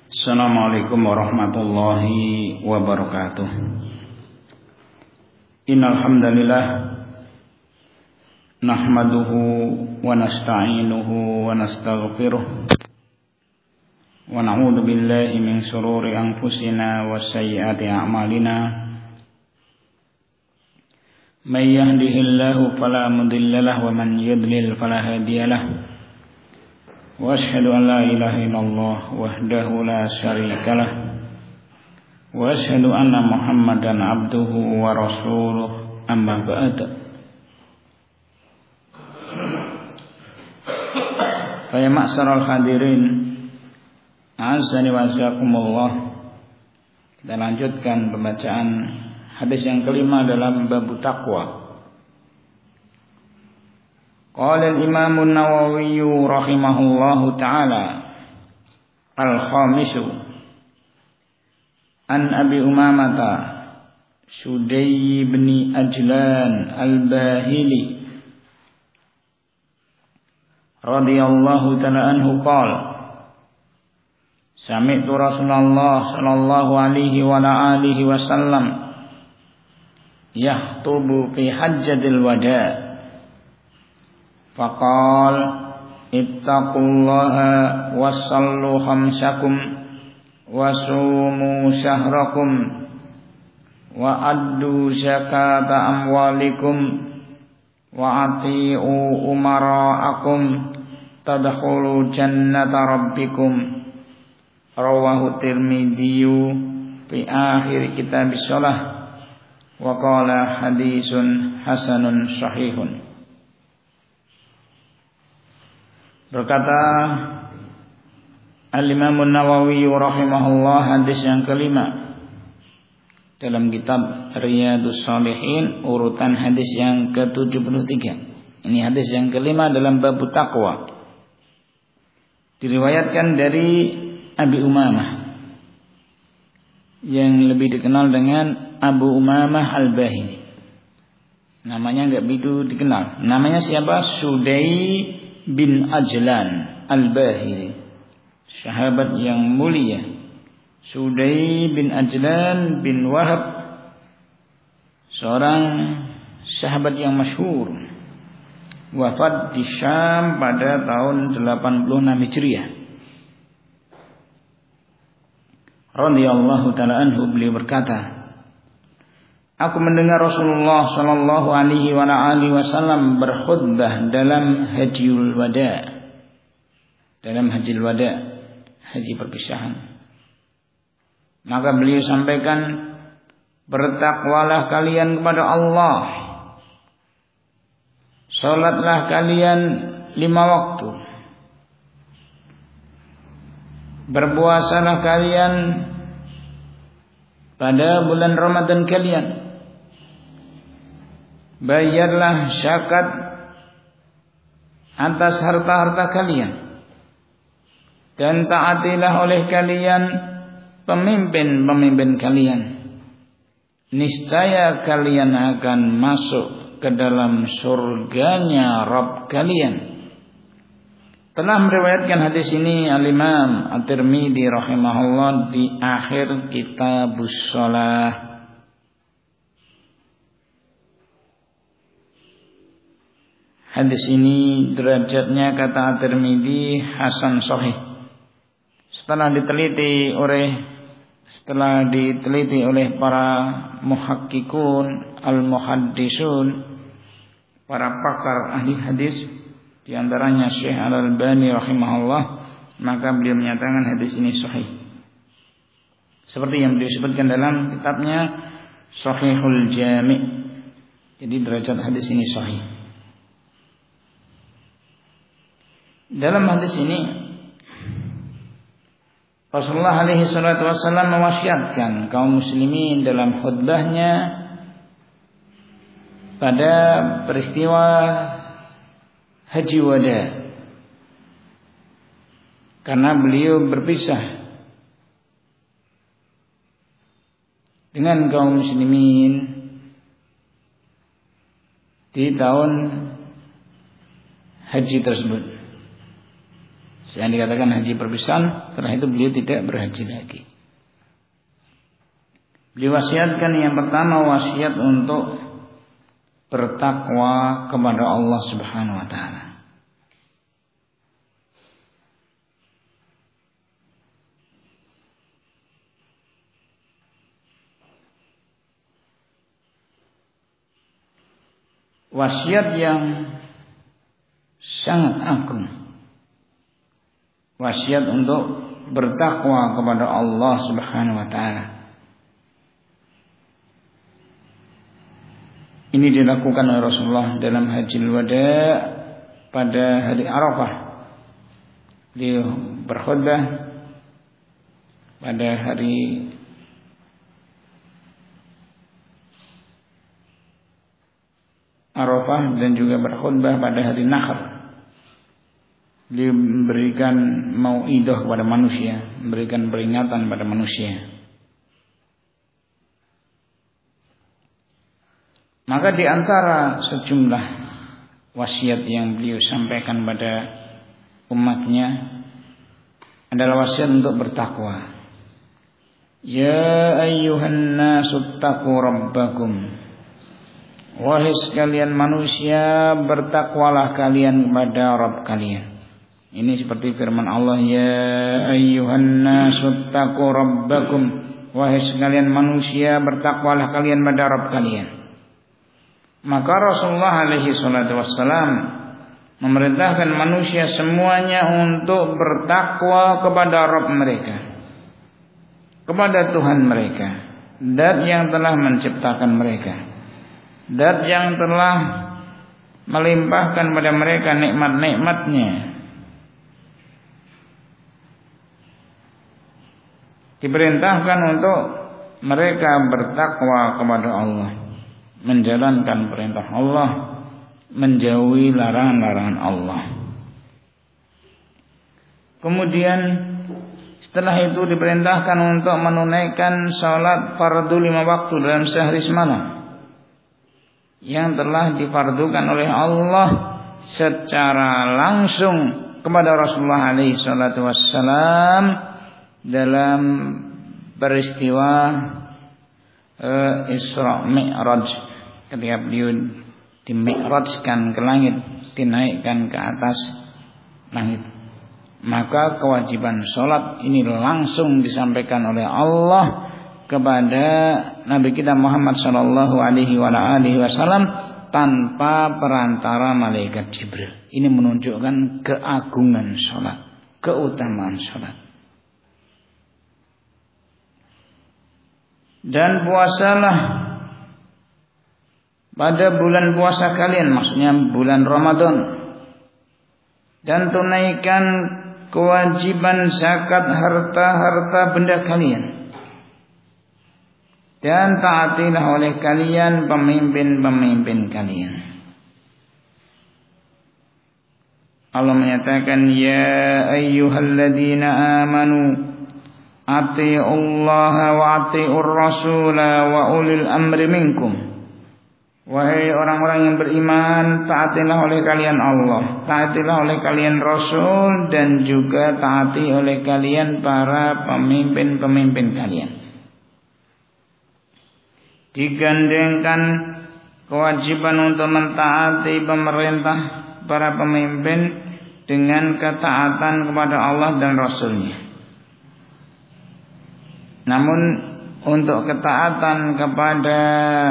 Assalamualaikum warahmatullahi wabarakatuh. Innal hamdalillah nahmaduhu wa nasta'inuhu wa nastaghfiruh wa na'udzu billahi min shururi anfusina wa sayyiati a'malina. May yahdihillahu fala mudilla lahu wa man yudlil fala hadiyalah. Wa asyhadu an la ilaha illallah wahdahu la syarika lah wa asyhadu anna Muhammadan abduhu wa rasuluh, amma ba'd. Fa ya ma'syaral hadirin, azani wa jazakumullah. Kita lanjutkan pembacaan hadis yang kelima dalam bab taqwa. Qala al-Imam an-Nawawi rahimahullahu ta'ala al-khamisu an Abi Umamah Sudai bin Ajlan al-Bahili radhiyallahu ta'ala anhu qala sami'tu Rasulullah sallallahu alaihi wa alihi wasallam yahtubu fi hajjatil wada' faqal ittaqullaha wasallu khamsakum wasumu syahrakum wa addu zakata amwalikum wa ati'u umara'akum tadkhulu jannata rabbikum. Rawahu Tirmidzi fi akhir kitab shalah wa qala hadisun hasanun sahihun. Berkata Al-Imam An-Nawawi rahimahullah, hadis yang kelima dalam kitab Riyadhus Shalihin, urutan hadis yang ke-73. Ini hadis yang kelima dalam bab taqwa. Diriwayatkan dari Abi Umamah yang lebih dikenal dengan Abu Umamah Al-Bahili. Namanya enggak begitu dikenal. Namanya siapa? Sudai bin Ajlan al-Bahili, sahabat yang mulia. Sudai bin Ajlan bin Wahab, seorang sahabat yang masyhur, wafat di Syam pada tahun 86 Hijriah. Radhiyallahu ta'ala anhu, beliau berkata, aku mendengar Rasulullah sallallahu alaihi wasallam berkhutbah dalam Hajjul Wada'. Dalam Hajjul Wada', haji perpisahan. Maka beliau sampaikan, bertakwalah kalian kepada Allah. Salatlah kalian 5 waktu. Berpuasalah kalian pada bulan Ramadan kalian. Bayarlah zakat atas harta-harta kalian, dan taatilah oleh kalian pemimpin-pemimpin kalian. Niscaya kalian akan masuk ke dalam surganya Rabb kalian. Telah meriwayatkan hadis ini Al-Imam At-Tirmidzi rahimahullah di akhir Kitabus Shalah. Hadis ini derajatnya, kata At-Tirmidzi, hasan sahih. Setelah diteliti oleh para muhakkikun, al-muhaddisun, para pakar ahli hadis, di antaranya Syekh Al-Albani rahimahullah, maka beliau menyatakan hadis ini sahih. Seperti yang beliau sebutkan dalam kitabnya Shahihul Jami'. Jadi derajat hadis ini sahih. Dalam hadis ini Rasulullah alaihi salatu wasallam mewasiatkan kaum muslimin dalam khutbahnya pada peristiwa Haji Wada, karena beliau berpisah dengan kaum muslimin di tahun haji tersebut. Yang dikatakan haji perpisahan Setelah itu beliau tidak berhaji lagi. Beliau wasiatkan yang pertama wasiat untuk bertakwa kepada Allah Subhanahu wa taala. Wasiat yang sangat agung. Wasiat untuk bertakwa kepada Allah Subhanahu wa taala. Ini dilakukan oleh Rasulullah dalam Hajjil Wada pada hari Arafah. Beliau berkhutbah pada hari Arafah dan juga berkhutbah pada hari Nahr. Beliau memberikan mau'idah kepada manusia, memberikan peringatan pada manusia. Maka di antara sejumlah wasiat yang beliau sampaikan pada umatnya adalah wasiat untuk bertakwa. Ya ayyuhan nasu taqu rabbakum. Wahai sekalian manusia, bertakwalah kalian kepada Rabb kalian. Ini seperti firman Allah, ya ayyuhan nasu taqu rabbakum. Wahai sekalian manusia, bertakwalah kalian kepada Rabb kalian. Maka Rasulullah alaihi salatu wassalam memerintahkan manusia semuanya untuk bertakwa kepada Rabb mereka, kepada Tuhan mereka, Zat yang telah menciptakan mereka, Zat yang telah melimpahkan pada mereka nikmat-nikmatnya. Diperintahkan untuk mereka bertakwa kepada Allah, menjalankan perintah Allah, menjauhi larangan-larangan Allah. Kemudian setelah itu diperintahkan untuk menunaikan salat fardu 5 waktu dalam sehari semalam yang telah difardukan oleh Allah secara langsung kepada Rasulullah alaihi salatu wassalam dalam peristiwa Isra Mi'raj, ketika beliau dimi'rajkan ke langit, dinaikkan ke atas langit. Maka kewajiban sholat ini langsung disampaikan oleh Allah kepada Nabi kita Muhammad sallallahu alaihi wasallam tanpa perantara malaikat Jibril. Ini menunjukkan keagungan sholat, keutamaan sholat. Dan puasalah pada bulan puasa kalian, maksudnya bulan Ramadan, dan tunaikan kewajiban zakat harta-harta benda kalian, dan taatilah oleh kalian pemimpin-pemimpin kalian. Allah menyatakan, ya ayyuhalladzina amanu ati'ullaha wa ati'ur rasula wa ulil amri minkum. Wahai orang-orang yang beriman, taatilah oleh kalian Allah, taatilah oleh kalian Rasul, dan juga taati oleh kalian para pemimpin-pemimpin kalian. Digandengkan kewajiban untuk mentaati pemerintah, para pemimpin, dengan ketaatan kepada Allah dan Rasulnya. Namun untuk ketaatan kepada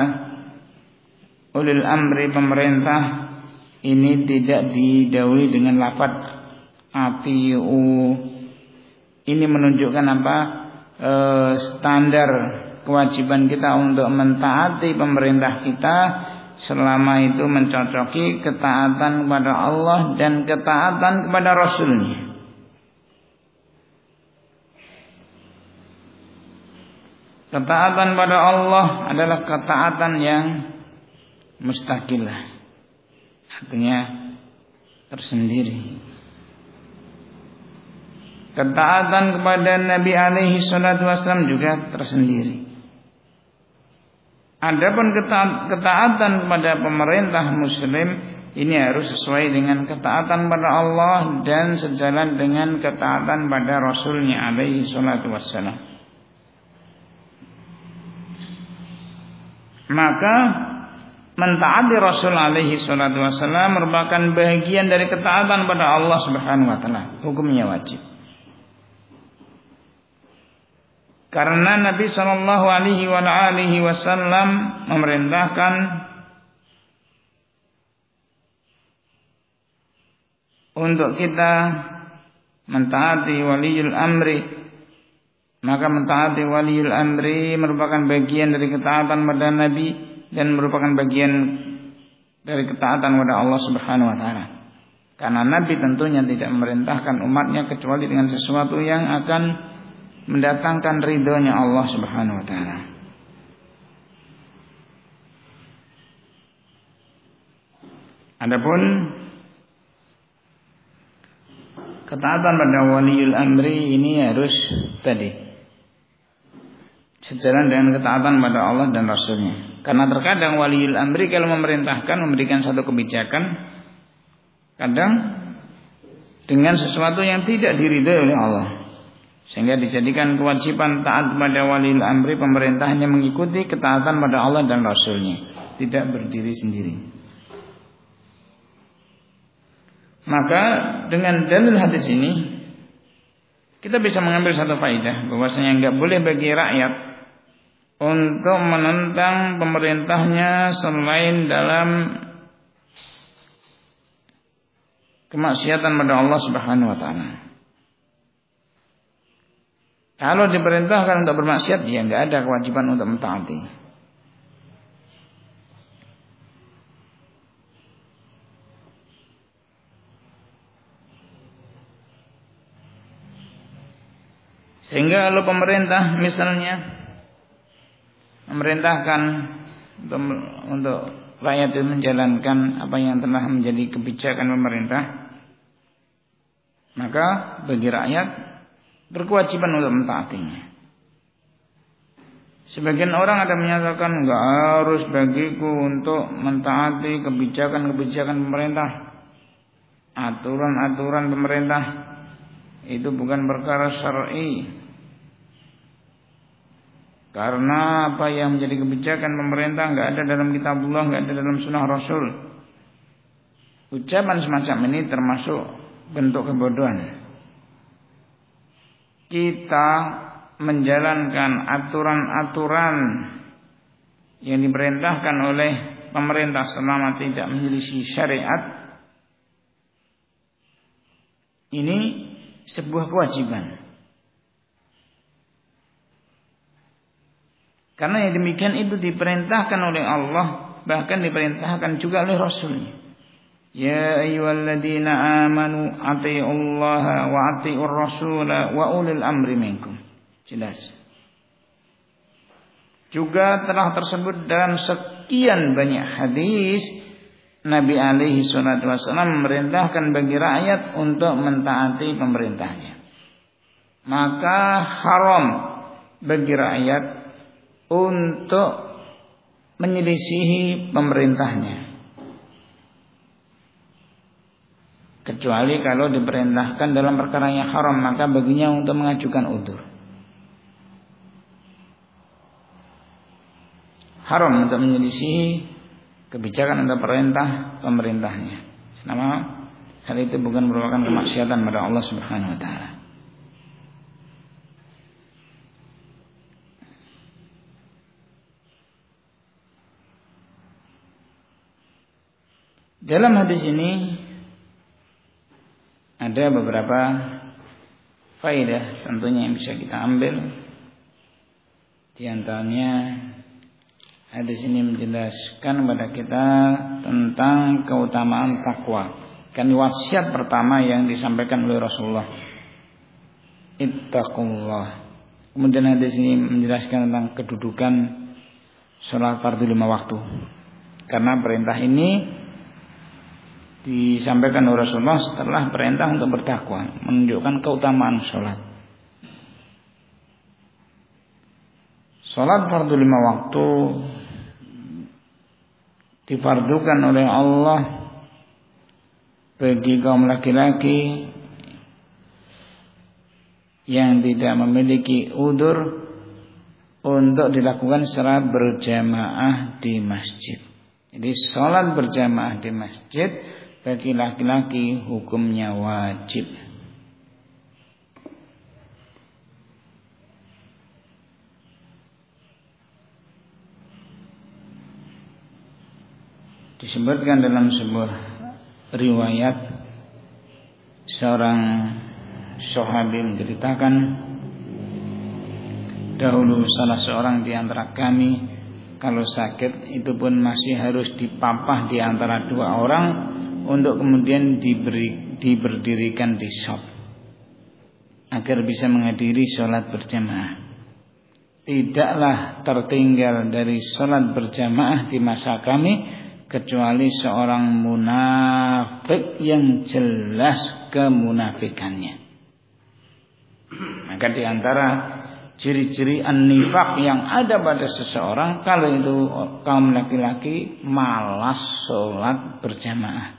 ulil amri pemerintah ini tidak didahului dengan lafaz atiu. Ini menunjukkan apa? Standar kewajiban kita untuk mentaati pemerintah kita selama itu mencocoki ketaatan kepada Allah dan ketaatan kepada Rasulnya. Ketaatan pada Allah adalah ketaatan yang mustaqilah, artinya tersendiri. Ketaatan kepada Nabi alaihi salatu wasallam juga tersendiri. Adapun ketaatan kepada pemerintah muslim ini harus sesuai dengan ketaatan pada Allah dan sejalan dengan ketaatan pada Rasulnya alaihi salatu wassalam. Maka mentaati Rasul alaihi salatu wassalam merupakan bagian dari ketaatan pada Allah Subhanahu wa taala. Hukumnya wajib. Karena Nabi sallallahu alaihi wasallam memerintahkan untuk kita mentaati waliul amri. Maka mentaati waliul amri merupakan bagian dari ketaatan pada Nabi dan merupakan bagian dari ketaatan kepada Allah Subhanahu wa taala. Karena Nabi tentunya tidak memerintahkan umatnya kecuali dengan sesuatu yang akan mendatangkan ridhonya Allah Subhanahu wa taala. Adapun ketaatan pada waliul amri ini harus tadi sejalan dengan ketaatan pada Allah dan Rasulnya. Karena terkadang waliul amri kalau memerintahkan memberikan satu kebijakan, kadang dengan sesuatu yang tidak diridhai oleh Allah, sehingga dijadikan kewajiban taat pada waliul amri, pemerintahnya mengikuti ketaatan pada Allah dan Rasulnya, tidak berdiri sendiri. Maka dengan dalil hadis ini kita bisa mengambil satu faedah bahwasanya enggak boleh bagi rakyat untuk menentang pemerintahnya selain dalam kemaksiatan pada Allah Subhanahu wa taala. Kalau diperintahkan untuk bermaksiat, ya enggak ada kewajiban untuk mentaati. Sehingga kalau pemerintah misalnya memerintahkan untuk rakyat itu menjalankan apa yang telah menjadi kebijakan pemerintah, maka bagi rakyat berkewajiban untuk mentaatinya. Sebagian orang ada menyatakan enggak harus bagiku untuk mentaati kebijakan-kebijakan pemerintah, aturan-aturan pemerintah itu bukan perkara syar'i. Karena apa yang menjadi kebijakan pemerintah enggak ada dalam kitabullah, enggak ada dalam sunnah Rasul. Ucapan semacam ini termasuk bentuk kebodohan. Kita menjalankan aturan-aturan yang diperintahkan oleh pemerintah selama tidak menyelisih syariat, ini sebuah kewajiban. Karena yang demikian itu diperintahkan oleh Allah, bahkan diperintahkan juga oleh Rasulnya. Ya ayyuhalladzina amanu atti'ullaha wa atti'ur rasula wa ulil amri minkum. Jelas. Juga telah tersebut dalam sekian banyak hadis Nabi alaihi salatu wasallam memerintahkan bagi rakyat untuk mentaati pemerintahnya. Maka haram bagi rakyat untuk menyelisihi pemerintahnya, kecuali kalau diperintahkan dalam perkara yang haram, maka baginya untuk mengajukan udzur. Haram untuk menyelisihi kebijakan atau perintah pemerintahnya, selama hal itu bukan merupakan kemaksiatan pada Allah Subhanahu wa taala. Dalam hadis ini ada beberapa faedah tentunya yang bisa kita ambil. Di antaranya hadis ini menjelaskan kepada kita tentang keutamaan takwa. Kan wasiat pertama yang disampaikan oleh Rasulullah, ittaqullah. Kemudian hadis ini menjelaskan tentang kedudukan sholat fardu 5 waktu. Karena perintah ini disampaikan oleh Rasulullah setelah perintah untuk bertakwa, menunjukkan keutamaan sholat. Sholat fardu 5 waktu difardukan oleh Allah bagi kaum laki-laki yang tidak memiliki udzur untuk dilakukan secara berjamaah di masjid. Jadi sholat berjamaah di masjid bagi laki-laki hukumnya wajib. Disebutkan dalam sebuah riwayat, seorang sahabi menceritakan, dahulu salah seorang di antara kami kalau sakit itu pun masih harus dipapah di antara dua orang untuk kemudian diberdirikan di shop agar bisa menghadiri sholat berjamaah. Tidaklah tertinggal dari sholat berjamaah di masa kami kecuali seorang munafik yang jelas kemunafikannya. Maka di antara ciri-ciri an-nifaq yang ada pada seseorang, kalau itu kaum laki-laki malas sholat berjamaah.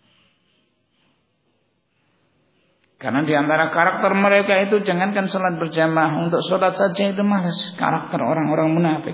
Karena di antara karakter mereka itu jangankan sholat berjamaah, untuk sholat saja itu malas. Karakter orang-orang munafik.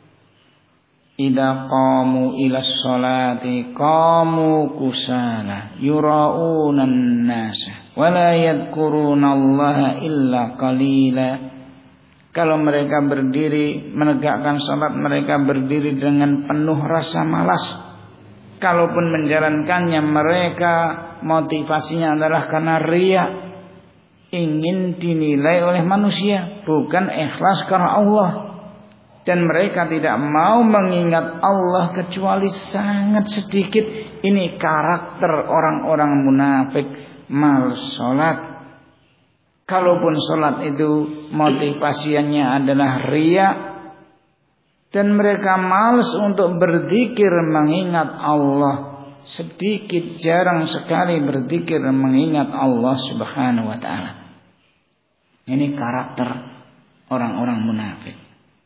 Idza qamu ila sholati qamu kusala yura'unan nasa wa la yadhkurunallaha illa qalila. Kalau mereka berdiri menegakkan salat, mereka berdiri dengan penuh rasa malas. Kalaupun menjalankannya, mereka motivasinya adalah karena riya, ingin dinilai oleh manusia, bukan ikhlas karena Allah. Dan mereka tidak mau mengingat Allah kecuali sangat sedikit. Ini karakter orang-orang munafik, malas salat. Kalaupun salat itu motivasinya adalah riya, dan mereka malas untuk berzikir mengingat Allah, sedikit, jarang sekali berzikir mengingat Allah Subhanahu wa taala. Ini karakter orang-orang munafik.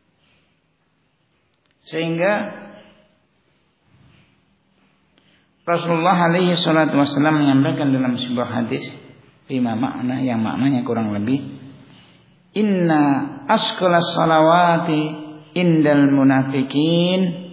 Sehingga Rasulullah alaihi salatu wasallam menyampaikan dalam sebuah hadis, 5 makna yang maknanya kurang lebih, inna asqalas salawati indal munafikin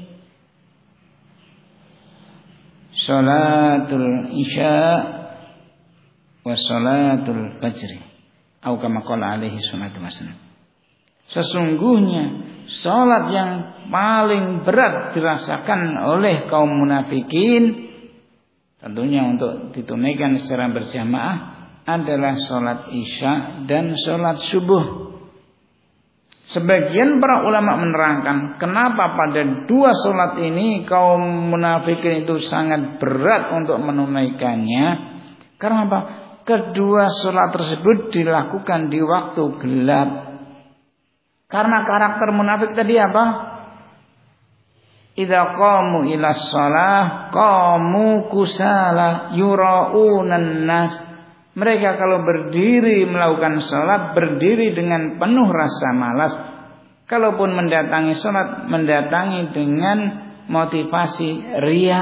salatul isya wa salatul fajri, atau kama qala alaihi salatu wasallam. Sesungguhnya salat yang paling berat dirasakan oleh kaum munafikin, tentunya untuk ditunaikan secara berjamaah, adalah salat isya dan salat subuh. Sebagian para ulama menerangkan kenapa pada dua salat ini kaum munafikin itu sangat berat untuk menunaikannya. Karena apa? Kedua salat tersebut dilakukan di waktu gelap. Karena karakter munafik tadi apa? Idza qamu ila shalah qamu kusala yura'unan nas. Mereka kalau berdiri melakukan salat, berdiri dengan penuh rasa malas. Kalaupun mendatangi salat, mendatangi dengan motivasi riya.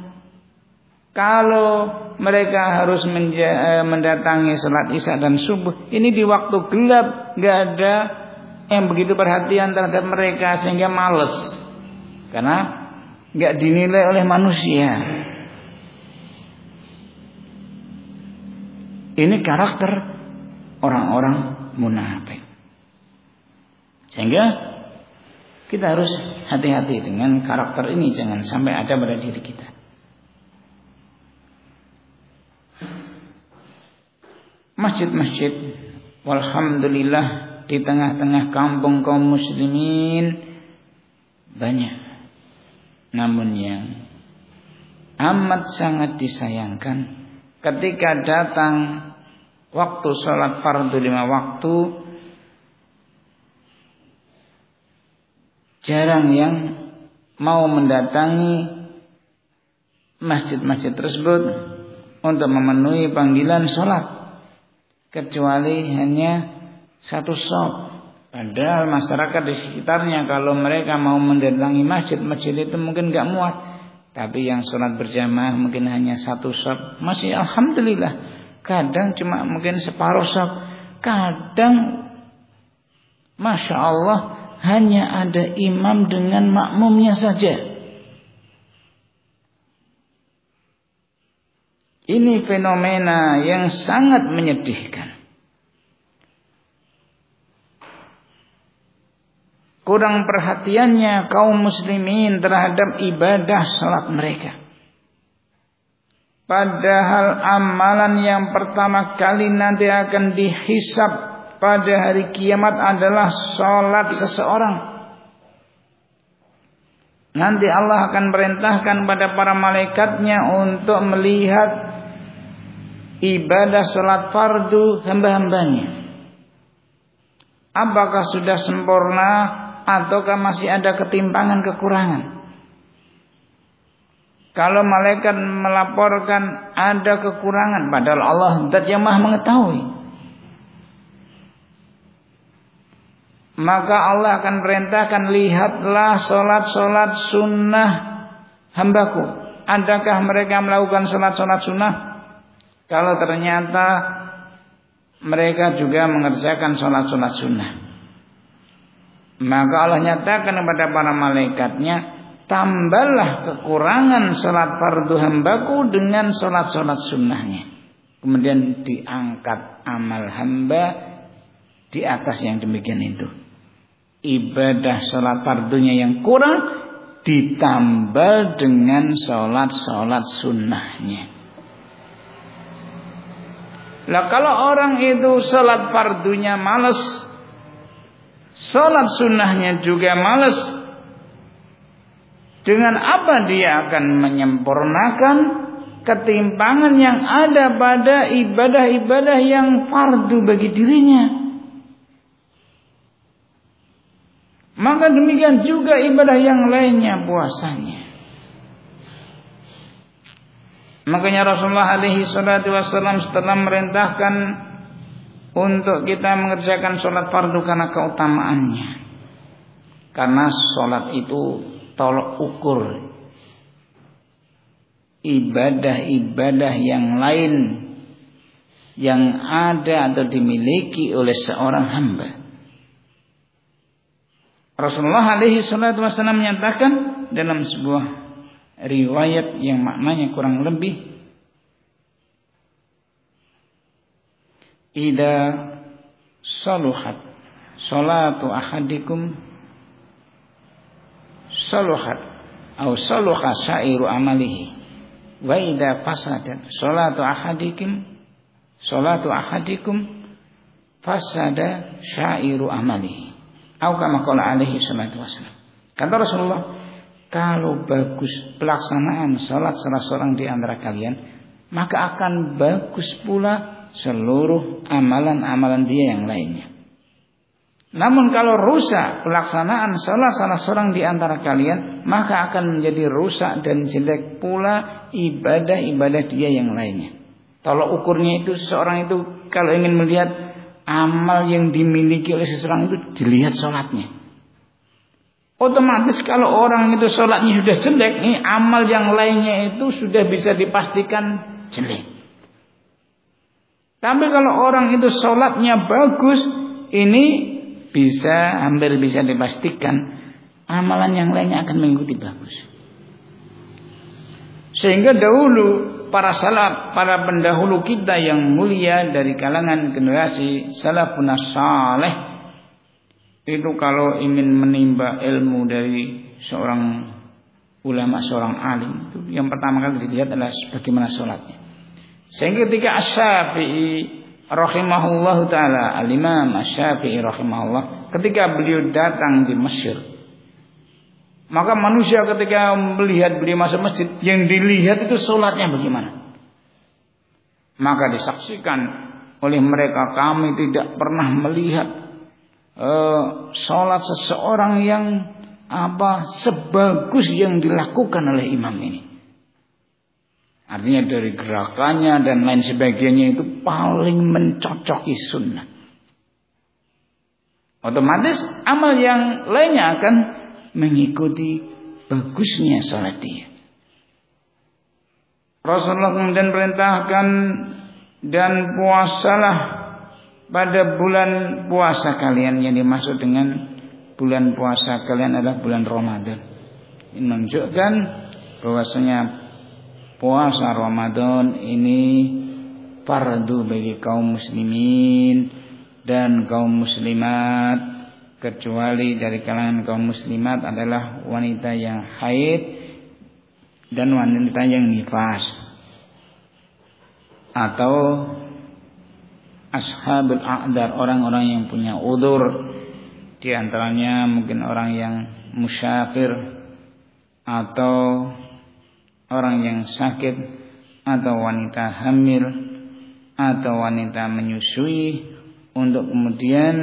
Kalau mereka harus mendatangi salat isya dan subuh, ini di waktu gelap, enggak ada yang begitu perhatian terhadap mereka sehingga malas. Karena enggak dinilai oleh manusia. Ini karakter orang-orang munafik. Sehingga kita harus hati-hati dengan karakter ini, jangan sampai ada pada diri kita. Masjid-masjid, walhamdulillah, di tengah-tengah kampung kaum muslimin banyak. Namun yang amat sangat disayangkan, ketika datang waktu sholat fardu 5 waktu, jarang yang mau mendatangi masjid-masjid tersebut untuk memenuhi panggilan sholat, kecuali hanya satu shop. Padahal masyarakat di sekitarnya kalau mereka mau mendatangi masjid itu mungkin gak muat. Tapi yang sholat berjamaah mungkin hanya satu shaf, masih alhamdulillah. Kadang cuma mungkin separuh shaf, kadang masya Allah hanya ada imam dengan makmumnya saja. Ini fenomena yang sangat menyedihkan. Kurang perhatiannya kaum muslimin terhadap ibadah salat mereka. Padahal amalan yang pertama kali nanti akan dihisab pada hari kiamat adalah salat seseorang. Nanti Allah akan perintahkan pada para malaikatnya untuk melihat ibadah salat fardu hamba-hambanya. Apakah sudah sempurna ataukah masih ada ketimpangan kekurangan? Kalau malaikat melaporkan ada kekurangan, padahal Allah zat yang maha mengetahui, maka Allah akan perintahkan, lihatlah solat-solat sunnah hambaku. Adakah mereka melakukan solat-solat sunnah? Kalau ternyata mereka juga mengerjakan solat-solat sunnah, maka Allah nyatakan kepada para malaikatnya, tambahlah kekurangan solat fardu hambaku dengan solat-solat sunnahnya. Kemudian diangkat amal hamba di atas yang demikian itu. Ibadah solat fardunya yang kurang ditambah dengan solat-solat sunnahnya. Lah kalau orang itu solat fardunya malas, solat sunnahnya juga malas, dengan apa dia akan menyempurnakan ketimpangan yang ada pada ibadah-ibadah yang fardu bagi dirinya? Maka demikian juga ibadah yang lainnya, puasanya. Makanya Rasulullah alaihi salatu wassalam setelah merintahkan untuk kita mengerjakan sholat fardu karena keutamaannya. Karena sholat itu tolok ukur ibadah-ibadah yang lain yang ada atau dimiliki oleh seorang hamba. Rasulullah alaihi salatu wassalam menyatakan dalam sebuah riwayat yang maknanya kurang lebih, idza saluhat salatu ahadikum saluhat atau saluha sa'iru amalihi wa idza fasadat salatu ahadikum fasada sa'iru amalihi atau kama qala alaihi salatu wasallam. Kata Rasulullah, kalau bagus pelaksanaan salat salah seorang di antara kalian, maka akan bagus pula seluruh amalan-amalan dia yang lainnya. Namun kalau rusak pelaksanaan salat salah seorang di antara kalian, maka akan menjadi rusak dan jelek pula ibadah-ibadah dia yang lainnya. Kalau ukurnya itu seseorang itu kalau ingin melihat amal yang dimiliki oleh seseorang itu, dilihat salatnya. Otomatis kalau orang itu sholatnya sudah jelek, nih amal yang lainnya itu sudah bisa dipastikan jelek. Tapi kalau orang itu sholatnya bagus, ini hampir bisa dipastikan amalan yang lainnya akan mengikuti bagus. Sehingga dahulu para salaf, para pendahulu kita yang mulia dari kalangan generasi salafun saleh, itu kalau ingin menimba ilmu dari seorang ulama, seorang alim, itu yang pertama kali dilihat adalah bagaimana sholatnya. Sehingga ketika Asy-Syafi'i rahimahullah ta'ala, al-Imam Asy-Syafi'i rahimahullah, ketika beliau datang di Mesir, maka manusia ketika melihat beliau masuk masjid, yang dilihat itu sholatnya bagaimana. Maka disaksikan oleh mereka, kami tidak pernah melihat sholat seseorang yang sebagus yang dilakukan oleh imam ini. Artinya dari gerakannya dan lain sebagainya itu paling mencocoki sunnah. Otomatis amal yang lainnya akan mengikuti bagusnya sholat dia. Rasulullah kemudian perintahkan, dan puasalah pada bulan puasa kalian. Yang dimaksud dengan bulan puasa kalian adalah bulan Ramadan. Ini menunjukkan bahwasanya puasa Ramadan ini fardu bagi kaum muslimin dan kaum muslimat, kecuali dari kalangan kaum muslimat adalah wanita yang haid dan wanita yang nifas atau ashabul a'dar, orang-orang yang punya udzur, di antaranya mungkin orang yang musyafir atau orang yang sakit atau wanita hamil atau wanita menyusui, untuk kemudian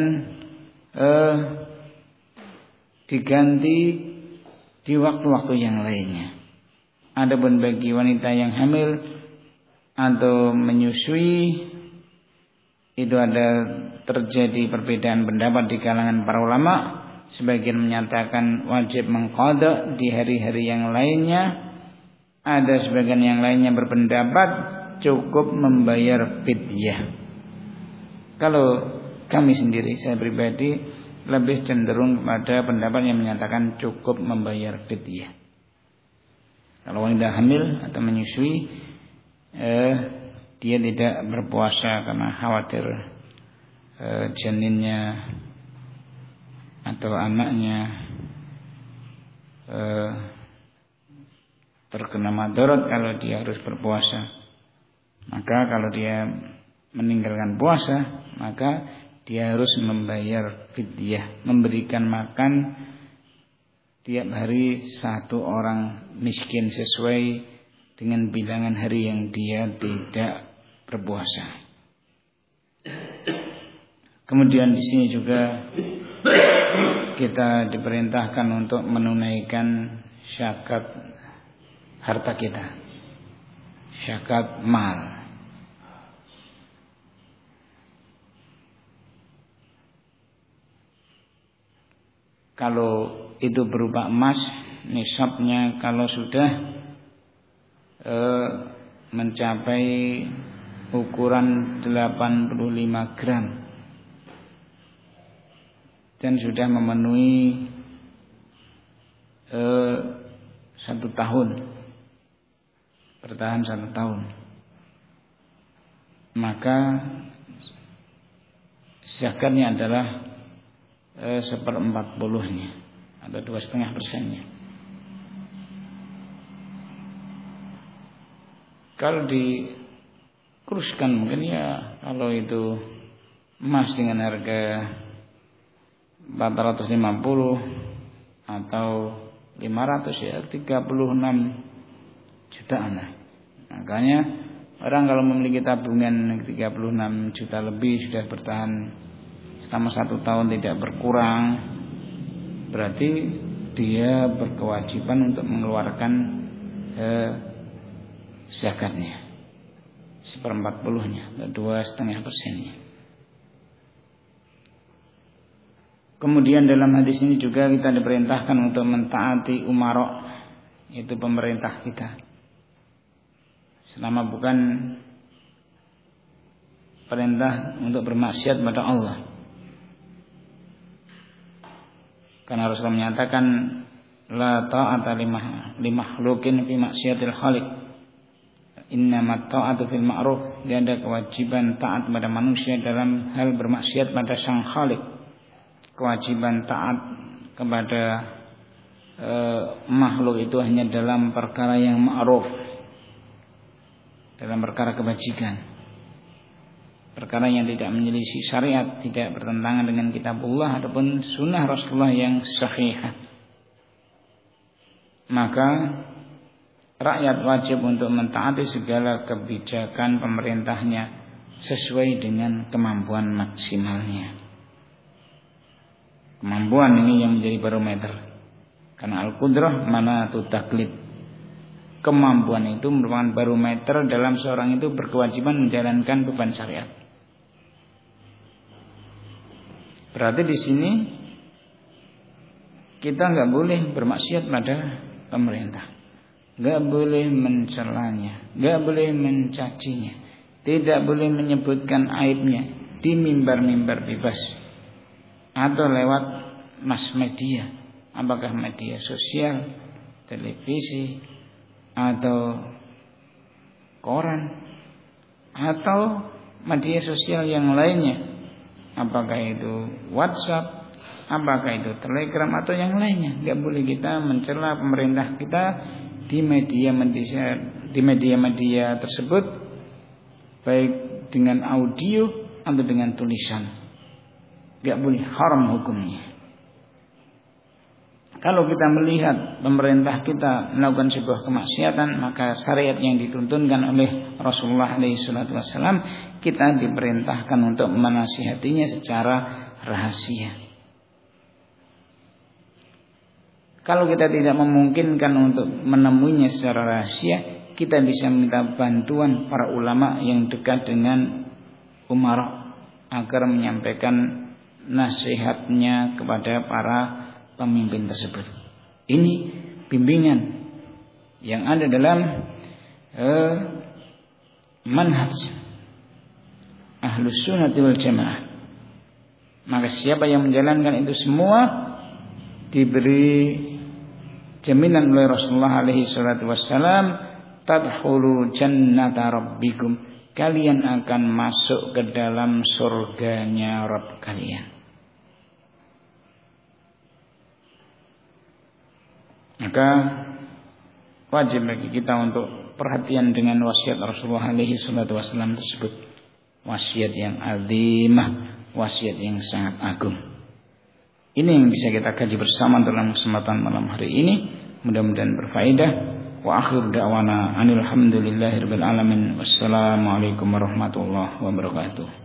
diganti di waktu-waktu yang lainnya. Adapun bagi wanita yang hamil atau menyusui, itu ada terjadi perbedaan pendapat di kalangan para ulama. Sebagian menyatakan wajib mengqadha di hari-hari yang lainnya. Ada sebagian yang lainnya berpendapat cukup membayar fidyah. Kalau kami sendiri, saya pribadi lebih cenderung kepada pendapat yang menyatakan cukup membayar fidyah. Kalau wanita hamil atau menyusui, dia tidak berpuasa karena khawatir janinnya atau anaknya terkena madarat kalau dia harus berpuasa. Maka kalau dia meninggalkan puasa, maka dia harus membayar fidyah, memberikan makan tiap hari satu orang miskin sesuai dengan bilangan hari yang dia tidak berpuasa. Kemudian di sini juga kita diperintahkan untuk menunaikan zakat harta kita, zakat mal. Kalau itu berupa emas, nisabnya kalau sudah mencapai ukuran 85 gram dan sudah memenuhi 1 tahun, bertahan 1 tahun, maka zakatnya adalah 1/40-nya atau 2,5%-nya. Kalau dikuruskan mungkin ya, kalau itu emas dengan harga 450 atau 500 ya 36 jutaan. Makanya orang kalau memiliki tabungan 36 juta lebih sudah bertahan selama 1 tahun tidak berkurang, berarti dia berkewajiban untuk mengeluarkan zakatnya 1/40-nya atau 2,5%-nya. Kemudian dalam hadis ini juga kita diperintahkan untuk mentaati umara, yaitu pemerintah kita, selama bukan perintah untuk bermaksiat pada Allah. Karena Rasulullah menyatakan la ta'ata li makhluqin fi maksiatil khaliq, innamat ta'atu fil ma'ruf. Dia ada kewajiban taat pada manusia dalam hal bermaksiat pada sang khaliq. Kewajiban taat kepada makhluk itu hanya dalam perkara yang ma'ruf, dalam perkara kebajikan, perkara yang tidak menyelisih syariat, tidak bertentangan dengan kitabullah ataupun sunnah Rasulullah yang sahihah. Maka rakyat wajib untuk mentaati segala kebijakan pemerintahnya sesuai dengan kemampuan maksimalnya. Kemampuan ini yang menjadi barometer, karena al-qudrah manatu taklid. Kemampuan itu merupakan barometer dalam seorang itu berkewajiban menjalankan beban syariat. Berarti di sini kita nggak boleh bermaksiat pada pemerintah. enggak boleh mencelanya, enggak boleh mencacinya, tidak boleh menyebutkan aibnya di mimbar-mimbar bebas atau lewat mass media, apakah media sosial, televisi, atau koran, atau media sosial yang lainnya, apakah itu WhatsApp, apakah itu Telegram atau yang lainnya. Tidak boleh kita mencela pemerintah kita di media tersebut, baik dengan audio atau dengan tulisan. Tidak boleh, haram hukumnya. Kalau kita melihat pemerintah kita melakukan sebuah kemaksiatan, maka syariat yang dituntunkan oleh Rasulullah SAW, kita diperintahkan untuk menasihatinya secara rahasia. Kalau kita tidak memungkinkan untuk menemuinya secara rahasia, kita bisa minta bantuan para ulama yang dekat dengan umara agar menyampaikan nasihatnya kepada para pemimpin tersebut. Ini bimbingan yang ada dalam manhaj Ahlus Sunnah wal Jamaah. Maka siapa yang menjalankan itu semua diberi jaminan oleh Rasulullah alaihi salatu wassalam, tadkhulu jannata rabbikum, kalian akan masuk ke dalam surganya Rabb kalian. Maka wajib bagi kita untuk perhatian dengan wasiat Rasulullah alaihi salatu wasallam tersebut. Wasiat yang azimah, wasiat yang sangat agung. Ini yang bisa kita kaji bersama dalam kesempatan malam hari ini. Mudah-mudahan berfaedah. Wa akhir da'wana anil hamdulillahirabbil alamin. Wassalamualaikum warahmatullahi wabarakatuh.